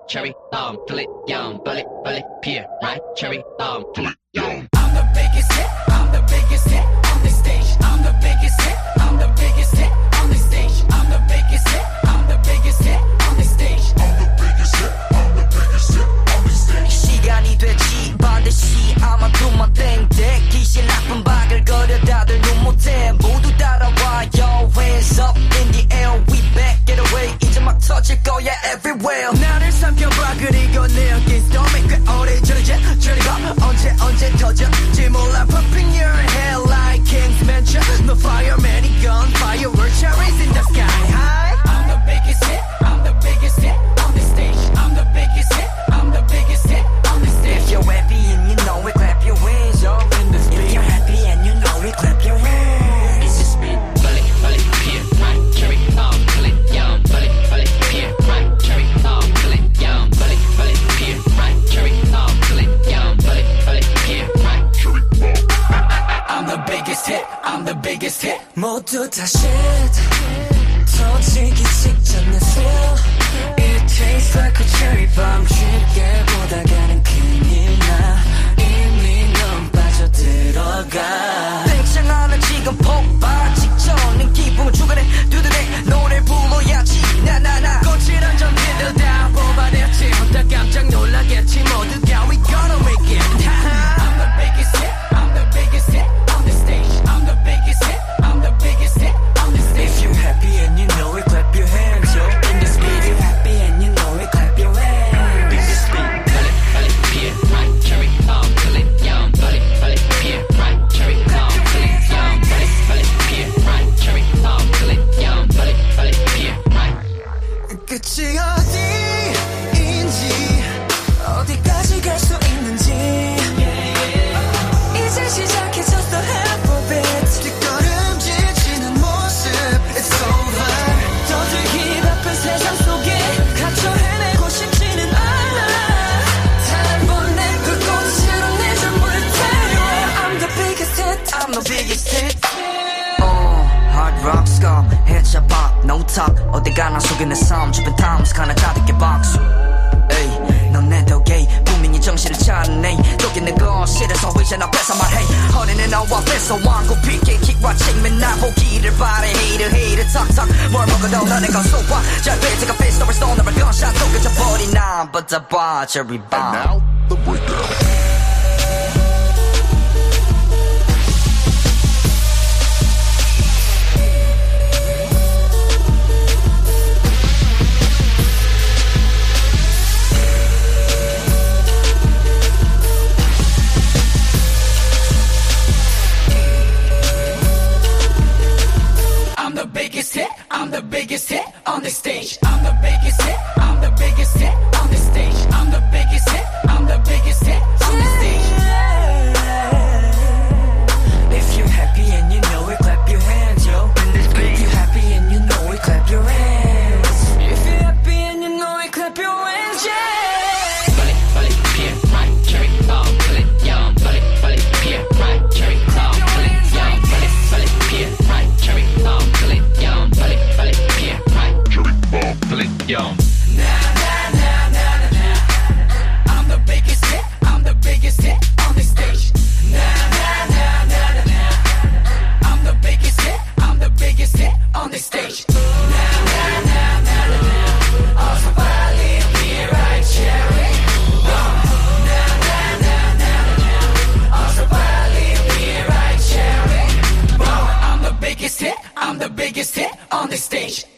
cherry fill it young, fill it pure, right? Cherry fill it young. I'm the biggest hit, I'm the biggest hit on this stage. I'm the biggest hit, I'm the biggest hit on this stage. I'm the biggest hit, I'm the biggest hit on this stage. I'm the biggest hit, I'm the biggest hit on this stage. 시간이 됐지 반드시 아마 두만 땡땡 귀신 나쁜 바글거려 다들 눈 못해 모두 따라와요. Hands up in the air we back get away 이제 막 터질 거야 everywhere. 나를 삼켜봐 그리고 내 어깨 storming 꽤 오래 전이제 저리 가 언제 터질지 몰라 popping your head like King's Mansion. No fire many guns fireworks cherries in the sky high. I'm the biggest hit, I'm the biggest hit on this stage. I'm the biggest hit, I'm the biggest hit on this stage. If you're happy and you know it clap your hands yo. If you're happy and you know it clap your hands. It's just me, fill it pure, right? Cherry fill it young, fill it pure, right? Cherry fill it young, fill it pure, right? Cherry fill it young, fill it pure, right? Cherry I'm the biggest hit, I'm the biggest hit. 모두 다 shit 터지기 직전에 feel. It tastes like a cherry bomb 쉽게 보다가는 큰일 나 이미 넌 빠져들어가 땡창 하나 지금 폭발 직전인 기분 중간에 두드려 노래 불러야지 나나나 거칠한 점들도 다 뽑아냈지 혼자 깜짝 놀라겠지 모두가 we gonna make it. I'm the biggest hit, I'm the biggest hit on this stage. I'm the biggest hit, I'm the biggest hit on this stage. If you're happy and you know it, clap your hands, yo. In the speed, if you're happy and you know it, clap your hands. In the speed, fill it pure, right? Cherry fill it young, fill it pure, right? Cherry fill it young, fill it pure, right? Cherry fill it young, fill it pure, right? 끝이 어디인지 어디까지 갈 수 있는지 이제 시작해졌어 half of it 뒷걸음질 모습 It's over 더들기 바쁜 세상 속에 갇혀 헤매고 싶지는 않아 단 번 내 그곳으로 내 전부를 데려와 I'm the biggest hit I'm the biggest hit Hard rock skull headshot pop no talk 어디 가나 속에 내 삶 주변 times 가나 가득해 박수 에이 넌 내 덕에 분명히 정신을 차리네 여기 내 거실에서 의자 앞에서 말해 허리는 너와 뺏어 왕고 피게 킥watching 나 보기를 바래 hate it talk 뭘 먹어도 너네 건 소화 잘 뱉어가 fist over stone never gunshot 또 그쳐버린 난 but the bar cherry bomb. And now the breakdown. I'm the biggest hit, I'm the biggest hit on this stage. I'm the biggest hit, I'm the biggest hit on this stage. I'm the biggest hit, I'm the biggest hit on this stage. If you're happy and you know it, clap your hands, yo. If you're happy and you know it, clap your hands. If you're happy and you know it, clap your hands, yeah. Fill it pure, right? Cherry fill it young, fill it pure, right? Cherry fill it young, fill it pure, right? Cherry fill it young, fill it pure, right? Cherry Fill it young. I'm the biggest hit, I'm the biggest hit on this stage. I'm the biggest hit, I'm the biggest hit on this stage. 어서 빨리 be right cherry. 어서 빨리 be right cherry. I'm the biggest hit, I'm the biggest hit on this stage.